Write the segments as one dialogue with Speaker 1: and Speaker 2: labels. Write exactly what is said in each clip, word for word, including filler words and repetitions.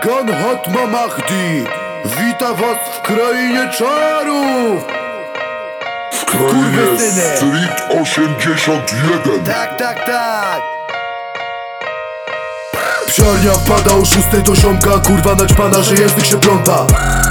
Speaker 1: Gun Hotma Mahdi wita was w krainie czarów.
Speaker 2: W krainie Street osiemdziesiąt jeden.
Speaker 1: Tak, tak, tak. Psiarnia wpada o szóstej do ziomka, kurwa naćpana, że język się pląta.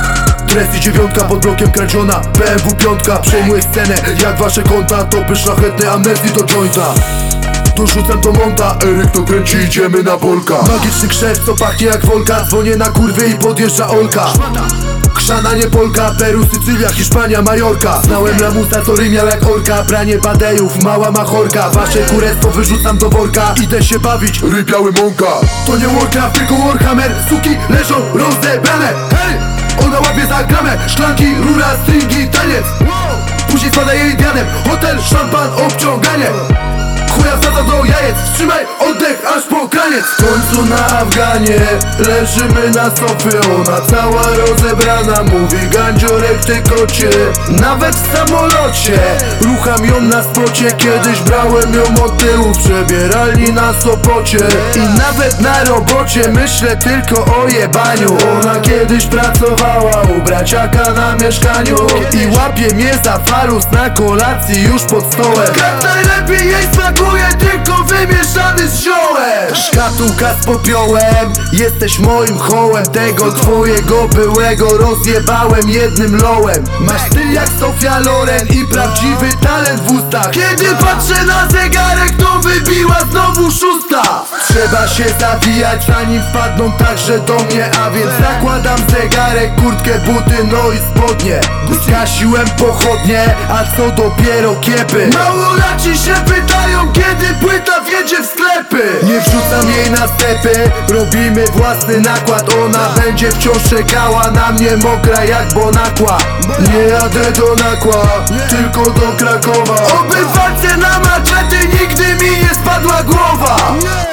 Speaker 1: Tresy dziewiątka pod blokiem kradziona, B M W piątka przejmuje scenę jak wasze konta. Topy szlachetne, amnestii do jointa. Dorzucam do monta, Eryk to kręci, idziemy na Polka. Magiczny krzew, co pachnie jak Wolka. Dzwonię na kurwy i podjeżdża Olka. Chrzana nie Polka, Peru, Sycylia, Hiszpania, Majorka. Znałem lamusa, co rymiał jak orka. Branie badejów, mała machorka. Wasze kurestwo wyrzucam do worka. Idę się bawić, rybiały mąka. To nie Warcraft, tylko Warhammer. Suki leżą rozebrane. Hej! Ona łapie za gramę. Szklanki, rura, stringi, taniec. Później spada jej diadem. Hotel, szampan, obciąganie. Chuja wsadza do jajec, wstrzymaj oddech aż po kraniec. W końcu na Afganie leżymy na sofie. Ona cała rozebrana, mówi gandziorek ty kocie. Nawet w samolocie rucham ją na spocie. Kiedyś brałem ją od tyłu w przebieralni na Sopocie. I nawet na robocie myślę tylko o jebaniu. Ona kiedyś pracowała u braciaka na mieszkaniu i łapie mnie za falus na kolacji już pod stołem. Jak najlepiej jej smakuje tylko wymieszany z ziołem. Szkatułka z popiołem, jesteś moim hołem. Tego twojego byłego rozjebałem jednym lołem. Masz styl jak Sofia Loren i prawdziwy talent w ustach. Kiedy patrzę na zegarek, to wybiła znowu szósta. Trzeba się zawijać zanim wpadną także do mnie. A więc zakładam zegarek, kurtkę, buty, no i spodnie. Zgasiłem pochodnie, a co dopiero kiepy. Małolaci się pytają, kiedy płyta wjedzie w sklepy. Nie wrzucam jej na stepy, robimy własny nakład. Ona będzie wciąż czekała na mnie mokra jak Bonakła. Nie jadę do Nakła, tylko do Krakowa. Oby w walce na maczety nigdy mi nie spadła głowa.